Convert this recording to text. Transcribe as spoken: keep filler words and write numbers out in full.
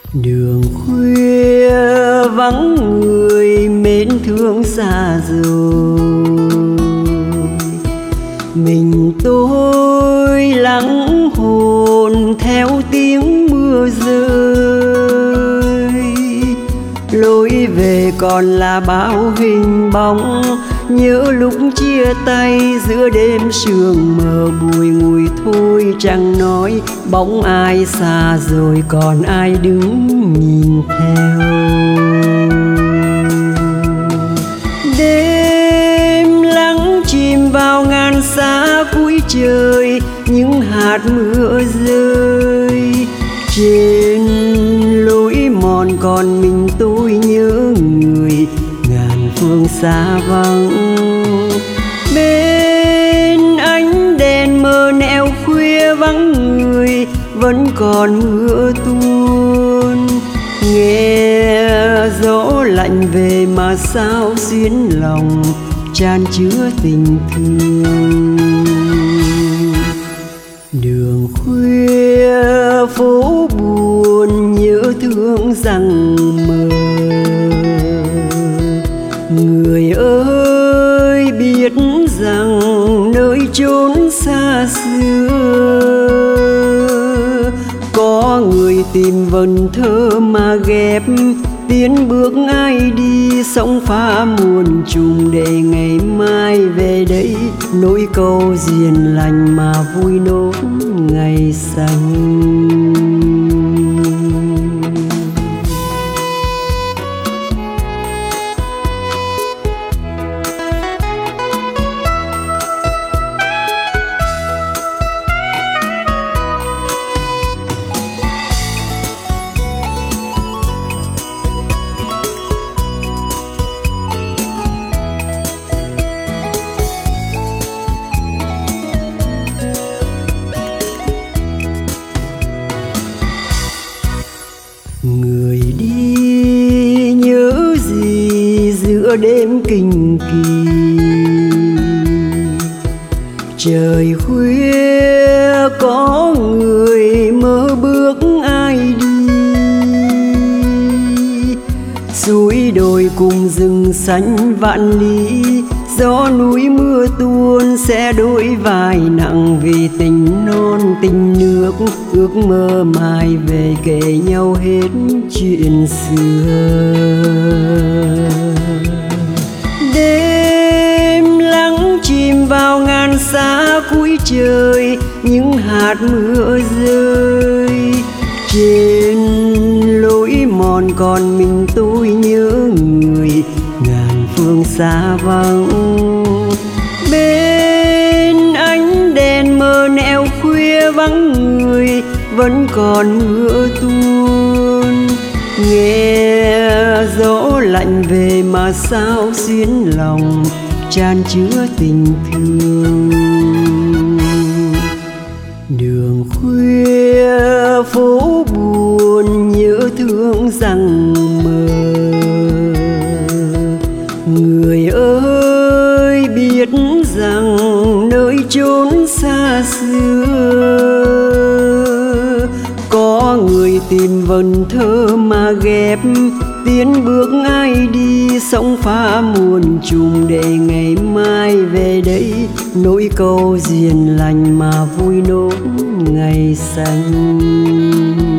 Đường khuya vắng người mến thương xa rồi, mình tôi lắng hồn theo tiếng mưa rơi. Lối về còn là bao hình bóng, nhớ lúc chia tay giữa đêm sương mờ. Bùi ngùi thôi chẳng nói, bóng ai xa rồi còn ai đứng nhìn theo. Đêm lắng chìm vào ngàn xa cuối trời, những hạt mưa rơi trên lối mòn. Còn mình tôi nhớ người ngàn phương xa vắng. Bên ánh đèn mờ nẻo khuya vắng người, vẫn còn mưa tuôn. Nghe gió lạnh về mà sao xuyến lòng chan chứa tình thương. Đường khuya phố buồn nhớ thương rằng mờ. Người ơi biết rằng nơi chốn xa xưa, có người tìm vần thơ mà ghép. Tiến bước ai đi sóng phá muôn trùng, để ngày mai về đây nỗi câu diền lành mà vui nốt ngày xanh. Người đi nhớ gì giữa đêm kinh kỳ, trời khuya có người mơ bước ai đi. Suối đồi cùng rừng xanh vạn lý, gió núi mưa tuôn sẽ đổi vai nặng. Vì tình non tình nước ước mơ mai về kể nhau hết chuyện xưa. Đêm lắng chìm vào ngàn xa cuối trời, những hạt mưa rơi trên lối mòn. Còn mình tôi nhớ người ngàn phương xa vắng. Bên ánh đèn mờ nẻo khuya vắng người, vẫn còn mưa tuôn. Nghe gió lạnh về mà sao xuyến lòng chan chứa tình thương. Đường khuya phố buồn nhớ thương rằng mờ. Người ơi biết rằng nơi chốn xa xưa, có người tìm vần thơ mà ghép. Tiến bước ai đi sóng phá muôn trùng, để ngày mai về đây nỗi câu diền lành mà vui nốt ngày xanh.